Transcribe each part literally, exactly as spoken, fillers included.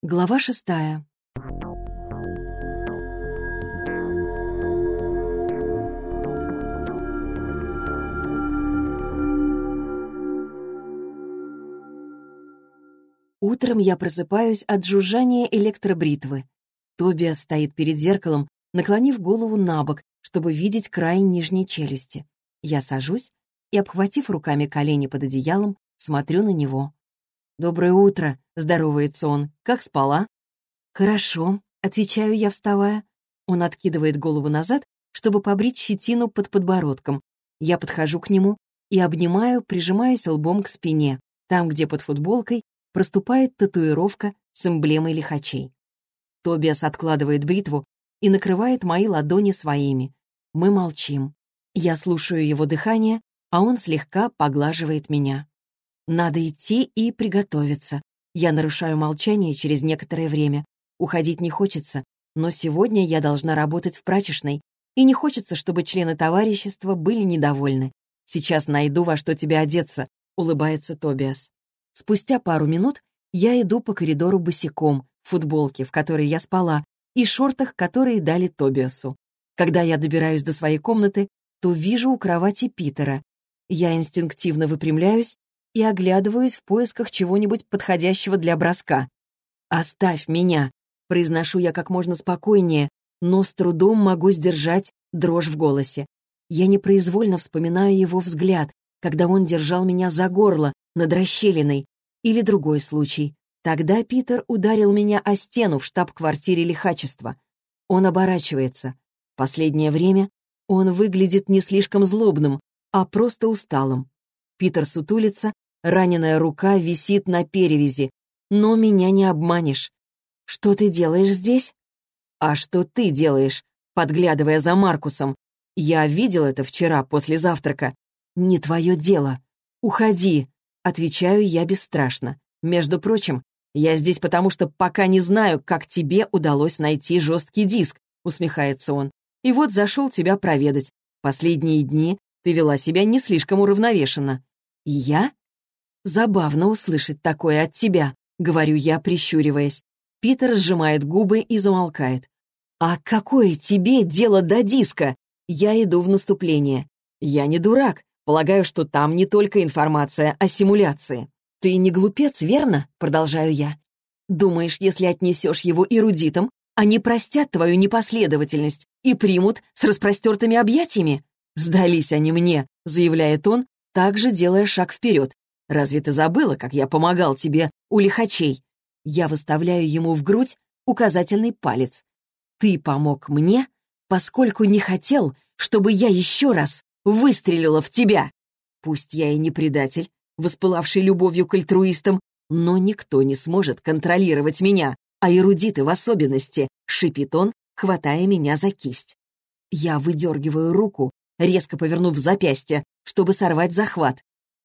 Глава шестая. Утром я просыпаюсь от жужжания электробритвы. Тобиас стоит перед зеркалом, наклонив голову на бок, чтобы видеть край нижней челюсти. Я сажусь и, обхватив руками колени под одеялом, смотрю на него. «Доброе утро», — здоровается он. «Как спала?» «Хорошо», — отвечаю я, вставая. Он откидывает голову назад, чтобы побрить щетину под подбородком. Я подхожу к нему и обнимаю, прижимаясь лбом к спине, там, где под футболкой проступает татуировка с эмблемой лихачей. Тобиас откладывает бритву и накрывает мои ладони своими. Мы молчим. Я слушаю его дыхание, а он слегка поглаживает меня. Надо идти и приготовиться. Я нарушаю молчание через некоторое время. Уходить не хочется, но сегодня я должна работать в прачечной, и не хочется, чтобы члены товарищества были недовольны. «Сейчас найду, во что тебе одеться», — улыбается Тобиас. Спустя пару минут я иду по коридору босиком, в футболке, в которой я спала, и шортах, которые дали Тобиасу. Когда я добираюсь до своей комнаты, то вижу у кровати Питера. Я инстинктивно выпрямляюсь и оглядываюсь в поисках чего-нибудь подходящего для броска. «Оставь меня», — произношу я как можно спокойнее, но с трудом могу сдержать дрожь в голосе. Я непроизвольно вспоминаю его взгляд, когда он держал меня за горло над расщелиной. Или другой случай. Тогда Питер ударил меня о стену в штаб-квартире лихачества. Он оборачивается. Последнее время он выглядит не слишком злобным, а просто усталым. Питер сутулится, раненая рука висит на перевязи. Но меня не обманешь. «Что ты делаешь здесь?» «А что ты делаешь?» Подглядывая за Маркусом. «Я видел это вчера после завтрака». «Не твое дело. Уходи», — отвечаю я бесстрашно. «Между прочим, я здесь потому, что пока не знаю, как тебе удалось найти жесткий диск», — усмехается он. «И вот зашел тебя проведать. Последние дни ты вела себя не слишком уравновешенно». «Я?» «Забавно услышать такое от тебя», — говорю я, прищуриваясь. Питер сжимает губы и замолкает. «А какое тебе дело до диска?» Я иду в наступление. «Я не дурак. Полагаю, что там не только информация о симуляции». «Ты не глупец, верно?» — продолжаю я. «Думаешь, если отнесешь его эрудитам, они простят твою непоследовательность и примут с распростертыми объятиями?» «Сдались они мне», — заявляет он, также делая шаг вперед. «Разве ты забыла, как я помогал тебе у лихачей?» Я выставляю ему в грудь указательный палец. «Ты помог мне, поскольку не хотел, чтобы я еще раз выстрелила в тебя. Пусть я и не предатель, воспылавший любовью к альтруистам, но никто не сможет контролировать меня, а эрудиты в особенности», — шипит он, хватая меня за кисть. Я выдергиваю руку, резко повернув запястье, чтобы сорвать захват.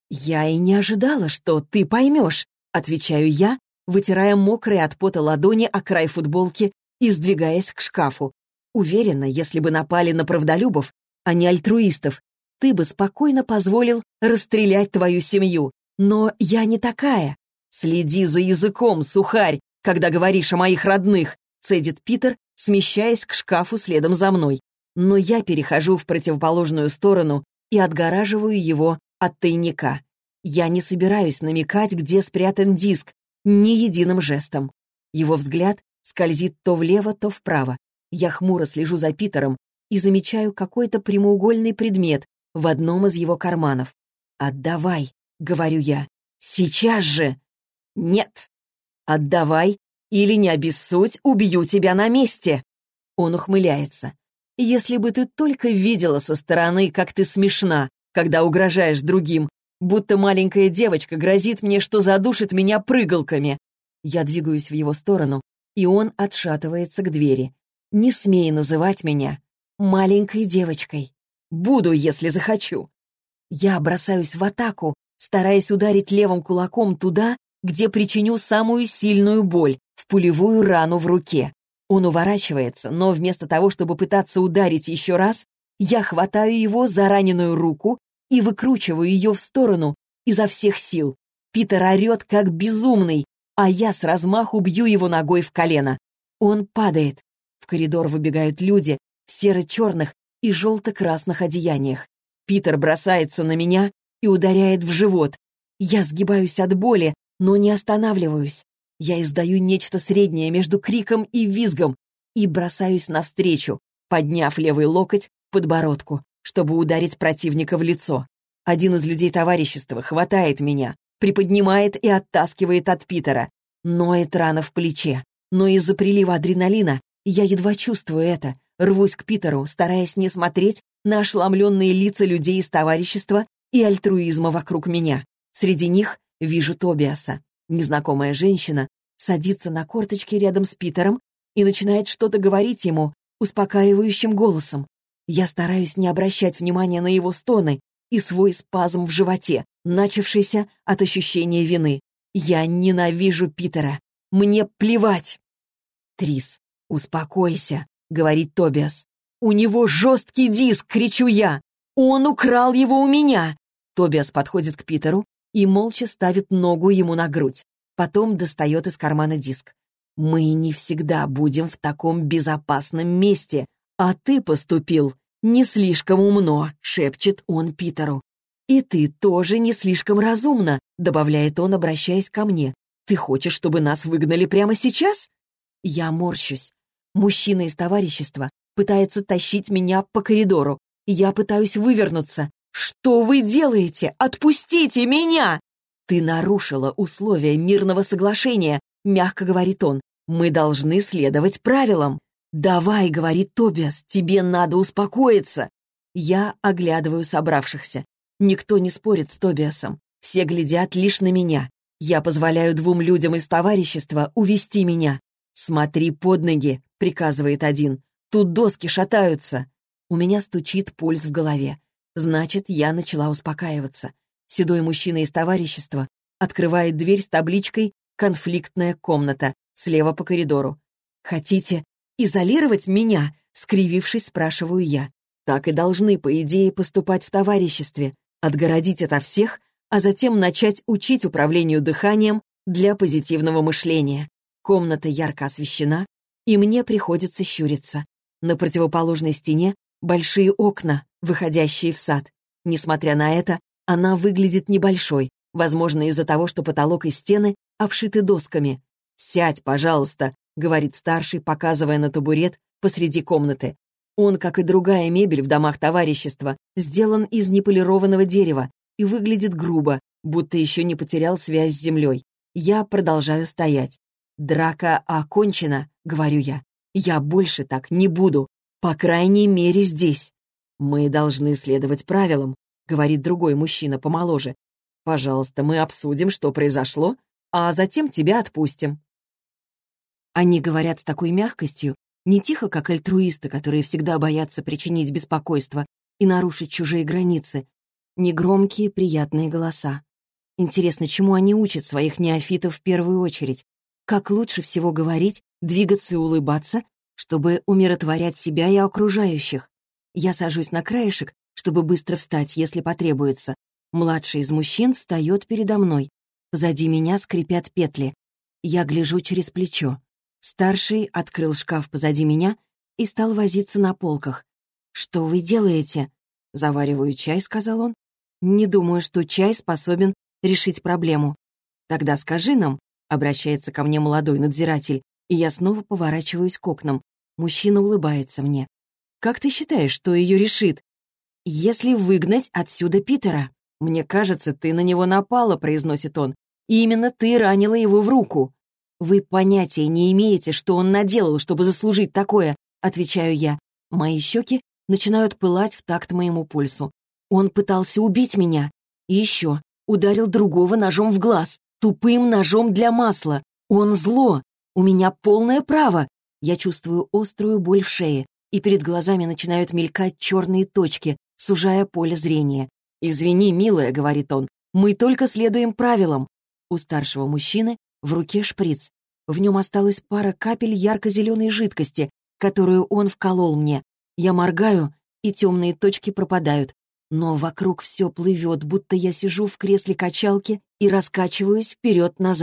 «Я и не ожидала, что ты поймешь», — отвечаю я, вытирая мокрые от пота ладони о край футболки и сдвигаясь к шкафу. «Уверена, если бы напали на правдолюбов, а не альтруистов, ты бы спокойно позволил расстрелять твою семью. Но я не такая. Следи за языком, сухарь, когда говоришь о моих родных», — цедит Питер, смещаясь к шкафу следом за мной. Но я перехожу в противоположную сторону и отгораживаю его от тайника. Я не собираюсь намекать, где спрятан диск, ни единым жестом. Его взгляд скользит то влево, то вправо. Я хмуро слежу за Питером и замечаю какой-то прямоугольный предмет в одном из его карманов. «Отдавай», — говорю я. «Сейчас же!» «Нет! Отдавай, или не обессудь, убью тебя на месте!» Он ухмыляется. «Если бы ты только видела со стороны, как ты смешна, когда угрожаешь другим, будто маленькая девочка грозит мне, что задушит меня прыгалками». Я двигаюсь в его сторону, и он отшатывается к двери. «Не смей называть меня маленькой девочкой. Буду, если захочу». Я бросаюсь в атаку, стараясь ударить левым кулаком туда, где причиню самую сильную боль, в пулевую рану в руке. Он уворачивается, но вместо того, чтобы пытаться ударить еще раз, я хватаю его за раненую руку и выкручиваю ее в сторону изо всех сил. Питер орет, как безумный. а я с размаху бью его ногой в колено. Он падает. В коридор выбегают люди в серо-черных и желто-красных одеяниях. Питер бросается на меня и ударяет в живот. Я сгибаюсь от боли, но не останавливаюсь. Я издаю нечто среднее между криком и визгом и бросаюсь навстречу, подняв левый локоть к подбородку, чтобы ударить противника в лицо. Один из людей товарищества хватает меня, приподнимает и оттаскивает от Питера. Ноет рана в плече, но из-за прилива адреналина я едва чувствую это, рвусь к Питеру, стараясь не смотреть на ошеломленные лица людей из товарищества и альтруизма вокруг меня. Среди них вижу Тобиаса. Незнакомая женщина садится на корточки рядом с Питером и начинает что-то говорить ему успокаивающим голосом. Я стараюсь не обращать внимания на его стоны и свой спазм в животе, начавшийся от ощущения вины. Я ненавижу Питера. Мне плевать. «Трис, успокойся», — говорит Тобиас. «У него жесткий диск», — кричу я. «Он украл его у меня». Тобиас подходит к Питеру и молча ставит ногу ему на грудь. Потом достает из кармана диск. «Мы не всегда будем в таком безопасном месте, а ты поступил не слишком умно», — шепчет он Питеру. «И ты тоже не слишком разумно», — добавляет он, обращаясь ко мне. «Ты хочешь, чтобы нас выгнали прямо сейчас?» Я морщусь. Мужчина из товарищества пытается тащить меня по коридору. Я пытаюсь вывернуться. «Что вы делаете? Отпустите меня!» «Ты нарушила условия мирного соглашения», — мягко говорит он. «Мы должны следовать правилам». «Давай», — говорит Тобиас, — «тебе надо успокоиться». Я оглядываю собравшихся. Никто не спорит с Тобиасом. Все глядят лишь на меня. Я позволяю двум людям из товарищества увести меня. «Смотри под ноги», — приказывает один. «Тут доски шатаются». У меня стучит пульс в голове. Значит, я начала успокаиваться. Седой мужчина из товарищества открывает дверь с табличкой «Конфликтная комната» слева по коридору. «Хотите изолировать меня?» — скривившись, спрашиваю я. Так и должны, по идее, поступать в товариществе. Отгородить ото всех, а затем начать учить управлению дыханием для позитивного мышления. Комната ярко освещена, и мне приходится щуриться. На противоположной стене большие окна, выходящие в сад. Несмотря на это, она выглядит небольшой, возможно, из-за того, что потолок и стены обшиты досками. «Сядь, пожалуйста», — говорит старший, показывая на табурет посреди комнаты. Он, как и другая мебель в домах товарищества, сделан из неполированного дерева и выглядит грубо, будто еще не потерял связь с землей. Я продолжаю стоять. «Драка окончена», — говорю я. «Я больше так не буду, по крайней мере здесь». «Мы должны следовать правилам», — говорит другой мужчина помоложе. «Пожалуйста, мы обсудим, что произошло, а затем тебя отпустим». Они говорят с такой мягкостью, не тихо, как альтруисты, которые всегда боятся причинить беспокойство и нарушить чужие границы, не громкие, приятные голоса. Интересно, чему они учат своих неофитов в первую очередь? Как лучше всего говорить, двигаться и улыбаться, чтобы умиротворять себя и окружающих? Я сажусь на краешек, чтобы быстро встать, если потребуется. Младший из мужчин встает передо мной. Позади меня скрипят петли. Я гляжу через плечо. Старший открыл шкаф позади меня и стал возиться на полках. «Что вы делаете?» «Завариваю чай», — сказал он. «Не думаю, что чай способен решить проблему». «Тогда скажи нам», — обращается ко мне молодой надзиратель, и я снова поворачиваюсь к окнам. Мужчина улыбается мне. «Как ты считаешь, что ее решит?» «Если выгнать отсюда Питера». «Мне кажется, ты на него напала», — произносит он. «И именно ты ранила его в руку». «Вы понятия не имеете, что он наделал, чтобы заслужить такое», — отвечаю я. Мои щеки начинают пылать в такт моему пульсу. Он пытался убить меня. И еще ударил другого ножом в глаз, тупым ножом для масла. Он зло. У меня полное право. Я чувствую острую боль в шее, и перед глазами начинают мелькать черные точки, сужая поле зрения. «Извини, милая», — говорит он, — «мы только следуем правилам». У старшего мужчины в руке шприц. В нем осталась пара капель ярко-зеленой жидкости, которую он вколол мне. Я моргаю, и темные точки пропадают. Но вокруг все плывет, будто я сижу в кресле качалки и раскачиваюсь вперед-назад.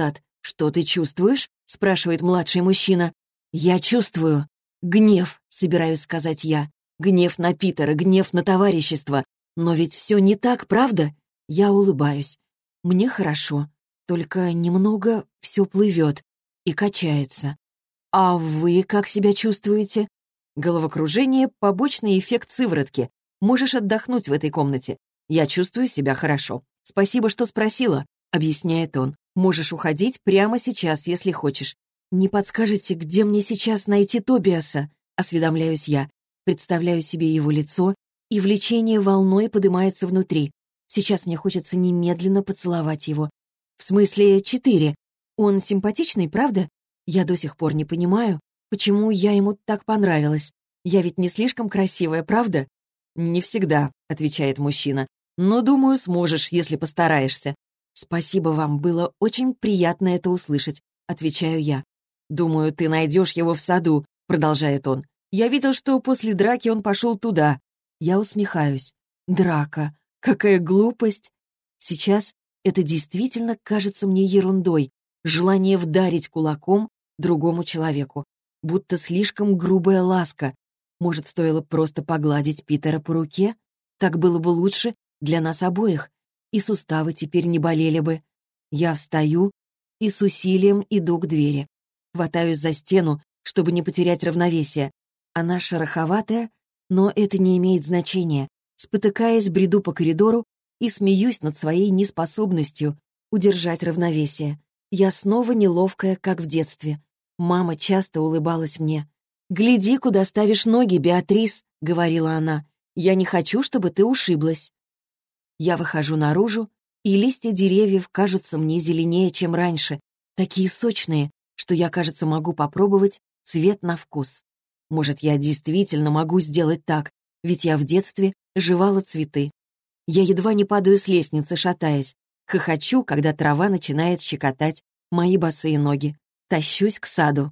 «Что ты чувствуешь?» — спрашивает младший мужчина. «Я чувствую. Гнев», — собираюсь сказать я. Гнев на Питера, гнев на товарищество. Но ведь все не так, правда? Я улыбаюсь. Мне хорошо, только немного все плывет и качается. А вы как себя чувствуете? Головокружение — побочный эффект сыворотки. Можешь отдохнуть в этой комнате. Я чувствую себя хорошо. Спасибо, что спросила, объясняет он. Можешь уходить прямо сейчас, если хочешь. Не подскажете, где мне сейчас найти Тобиаса? Осведомляюсь я. Представляю себе его лицо, и влечение волной поднимается внутри. Сейчас мне хочется немедленно поцеловать его. В смысле, четыре. Он симпатичный, правда? Я до сих пор не понимаю, почему я ему так понравилась. Я ведь не слишком красивая, правда? «Не всегда», — отвечает мужчина. «Но, думаю, сможешь, если постараешься». «Спасибо вам, было очень приятно это услышать», — отвечаю я. «Думаю, ты найдешь его в саду», — продолжает он. «Я видел, что после драки он пошел туда». Я усмехаюсь. «Драка. Какая глупость!» Сейчас это действительно кажется мне ерундой. Желание вдарить кулаком другому человеку. Будто слишком грубая ласка. Может, стоило просто погладить Питера по руке? Так было бы лучше для нас обоих. И суставы теперь не болели бы. Я встаю и с усилием иду к двери. Хватаюсь за стену, чтобы не потерять равновесие. Она шероховатая, но это не имеет значения. Спотыкаясь, бреду по коридору и смеюсь над своей неспособностью удержать равновесие. Я снова неловкая, как в детстве. Мама часто улыбалась мне. «Гляди, куда ставишь ноги, Беатрис», — говорила она. «Я не хочу, чтобы ты ушиблась». Я выхожу наружу, и листья деревьев кажутся мне зеленее, чем раньше, такие сочные, что я, кажется, могу попробовать цвет на вкус. Может, я действительно могу сделать так, ведь я в детстве жевала цветы. Я едва не падаю с лестницы, шатаясь, хохочу, когда трава начинает щекотать мои босые ноги. Тащусь к саду.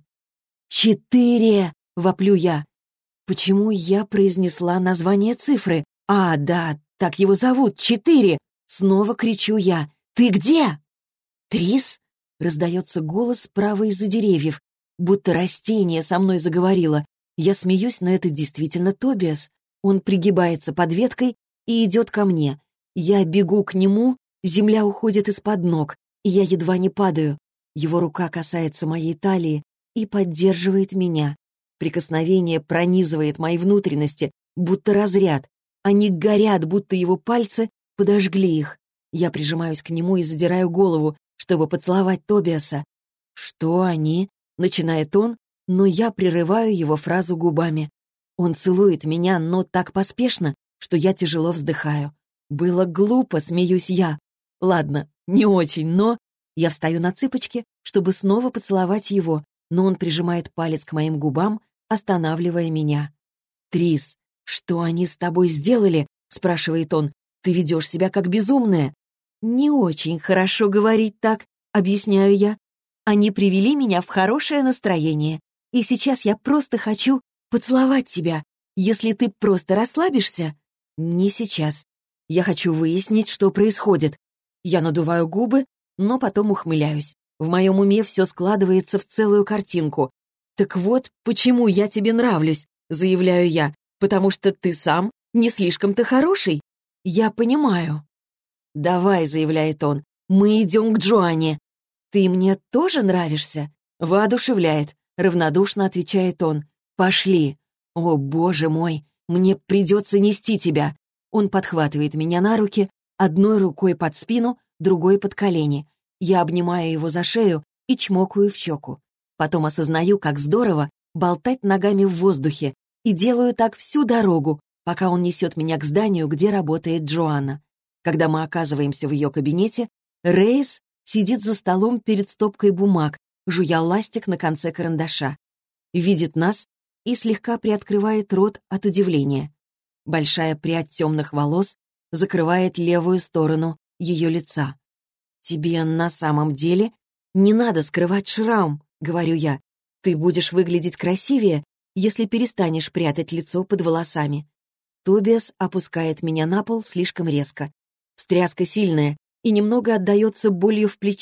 «Четыре!» — воплю я. Почему я произнесла название цифры? А, да, так его зовут, Четыре! Снова кричу я. «Ты где?» «Трис?» — раздается голос справа из-за деревьев, будто растение со мной заговорило. Я смеюсь, но это действительно Тобиас. Он пригибается под веткой и идет ко мне. Я бегу к нему, земля уходит из-под ног, и я едва не падаю. Его рука касается моей талии и поддерживает меня. Прикосновение пронизывает мои внутренности, будто разряд. Они горят, будто его пальцы подожгли их. Я прижимаюсь к нему и задираю голову, чтобы поцеловать Тобиаса. «Что они?» — начинает он, но я прерываю его фразу губами. Он целует меня, но так поспешно, что я тяжело вздыхаю. Было глупо, смеюсь я. Ладно, не очень, но... Я встаю на цыпочки, чтобы снова поцеловать его, но он прижимает палец к моим губам, останавливая меня. «Трис, что они с тобой сделали?» — спрашивает он. «Ты ведешь себя как безумная». «Не очень хорошо говорить так», — объясняю я. «Они привели меня в хорошее настроение, и сейчас я просто хочу поцеловать тебя. Если ты просто расслабишься...» «Не сейчас. Я хочу выяснить, что происходит». Я надуваю губы, но потом ухмыляюсь. В моем уме все складывается в целую картинку. «Так вот, почему я тебе нравлюсь», — заявляю я, «потому что ты сам не слишком-то хороший. Я понимаю». «Давай», — заявляет он, — «мы идем к Джоанне». «Ты мне тоже нравишься?» «Воодушевляет», — равнодушно отвечает он. «Пошли». «О, боже мой, мне придется нести тебя». Он подхватывает меня на руки, одной рукой под спину, другой под колени. Я обнимаю его за шею и чмокаю в щеку. Потом осознаю, как здорово болтать ногами в воздухе, и делаю так всю дорогу, пока он несет меня к зданию, где работает Джоанна. Когда мы оказываемся в ее кабинете, Рейс сидит за столом перед стопкой бумаг, жуя ластик на конце карандаша. Видит нас и слегка приоткрывает рот от удивления. Большая прядь темных волос закрывает левую сторону ее лица. «Тебе на самом деле не надо скрывать шрам», — говорю я. «Ты будешь выглядеть красивее, если перестанешь прятать лицо под волосами». Тобиас опускает меня на пол слишком резко. Встряска сильная и немного отдается болью в плече,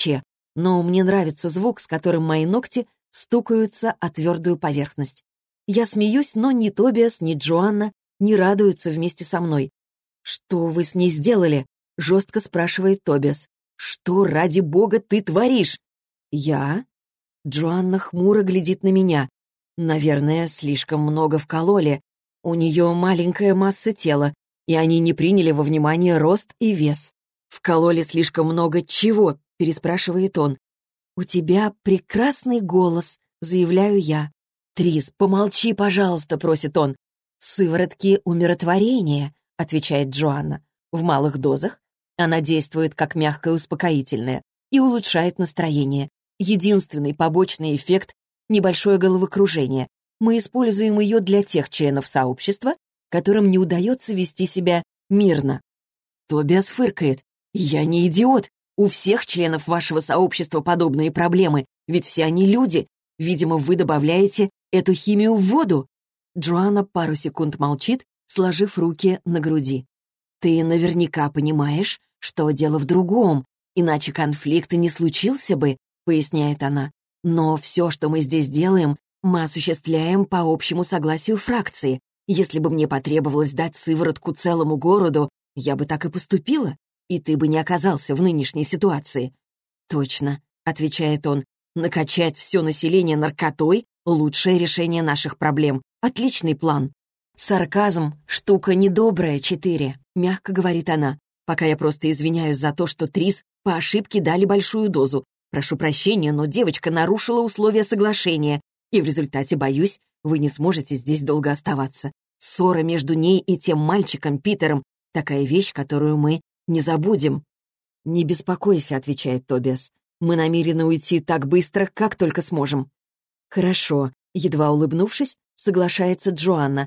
но мне нравится звук, с которым мои ногти стукаются о твердую поверхность. Я смеюсь, но ни Тобиас, ни Джоанна не радуются вместе со мной. «Что вы с ней сделали?» — жестко спрашивает Тобиас. «Что, ради бога, ты творишь?» «Я?» Джоанна хмуро глядит на меня. «Наверное, слишком много вкололи. У нее маленькая масса тела, и они не приняли во внимание рост и вес». «Вкололи слишком много чего?» — переспрашивает он. «У тебя прекрасный голос», — заявляю я. «Трис, помолчи, пожалуйста», — просит он. «Сыворотки умиротворения», — отвечает Джоанна. «В малых дозах она действует как мягкое успокоительное и улучшает настроение. Единственный побочный эффект — небольшое головокружение. Мы используем ее для тех членов сообщества, которым не удается вести себя мирно». Тобиас фыркает. «Я не идиот. У всех членов вашего сообщества подобные проблемы, ведь все они люди. Видимо, вы добавляете эту химию в воду». Джоанна пару секунд молчит, сложив руки на груди. «Ты наверняка понимаешь, что дело в другом, иначе конфликт и не случился бы», — поясняет она. «Но все, что мы здесь делаем, мы осуществляем по общему согласию фракции. Если бы мне потребовалось дать сыворотку целому городу, я бы так и поступила, и ты бы не оказался в нынешней ситуации». «Точно», — отвечает он, — «накачать все население наркотой — лучшее решение наших проблем. Отличный план». «Сарказм — штука недобрая, четыре», — мягко говорит она, пока я просто извиняюсь за то, что Трис по ошибке дали большую дозу. Прошу прощения, но девочка нарушила условия соглашения, и в результате, боюсь, вы не сможете здесь долго оставаться. Ссора между ней и тем мальчиком, Питером, такая вещь, которую мы не забудем». «Не беспокойся», — отвечает Тобиас. «Мы намерены уйти так быстро, как только сможем». «Хорошо», — едва улыбнувшись, соглашается Джоанна.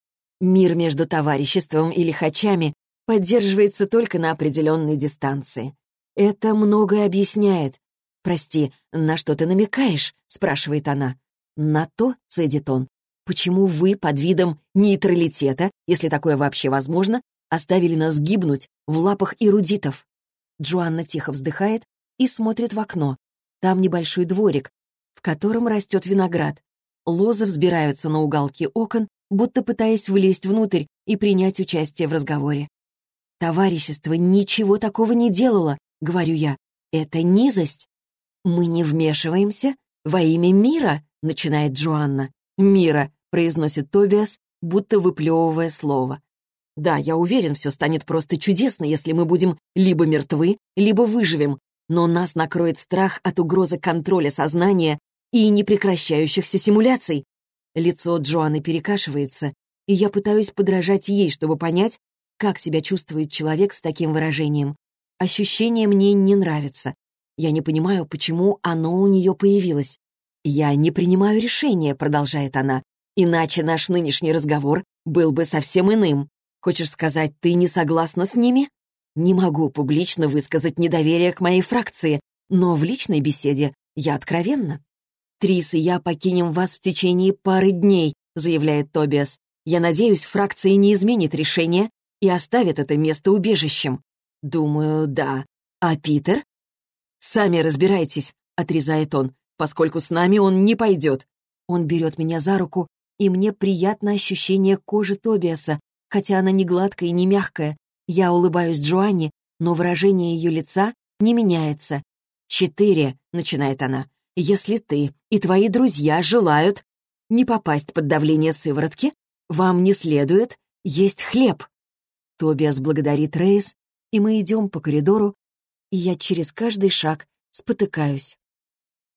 «Мир между товариществом и лихачами поддерживается только на определенной дистанции. Это многое объясняет». «Прости, на что ты намекаешь?» — спрашивает она. «На то», — цедит он, — «почему вы под видом нейтралитета, если такое вообще возможно, оставили нас гибнуть в лапах эрудитов». Джоанна тихо вздыхает и смотрит в окно. Там небольшой дворик, в котором растет виноград. Лозы взбираются на уголки окон, будто пытаясь влезть внутрь и принять участие в разговоре. «Товарищество ничего такого не делало», — говорю я. «Это низость». «Мы не вмешиваемся во имя мира», — начинает Джоанна. «Мира», — произносит Тобиас, будто выплевывая слово. «Да, я уверен, все станет просто чудесно, если мы будем либо мертвы, либо выживем, но нас накроет страх от угрозы контроля сознания и непрекращающихся симуляций». Лицо Джоанны перекашивается, и я пытаюсь подражать ей, чтобы понять, как себя чувствует человек с таким выражением. Ощущение мне не нравится. Я не понимаю, почему оно у нее появилось. «Я не принимаю решения», — продолжает она, «иначе наш нынешний разговор был бы совсем иным. Хочешь сказать, ты не согласна с ними?» «Не могу публично высказать недоверие к моей фракции, но в личной беседе я откровенна». «Трис и я покинем вас в течение пары дней», — заявляет Тобиас. «Я надеюсь, фракция не изменит решение и оставит это место убежищем». «Думаю, да. А Питер?» «Сами разбирайтесь», — отрезает он, «поскольку с нами он не пойдет». Он берет меня за руку, и мне приятно ощущение кожи Тобиаса, хотя она не гладкая и не мягкая. Я улыбаюсь Джоанне, но выражение ее лица не меняется. «Четыре», — начинает она, — «если ты и твои друзья желают не попасть под давление сыворотки, вам не следует есть хлеб». Тобиас благодарит Рейс, и мы идем по коридору, и я через каждый шаг спотыкаюсь.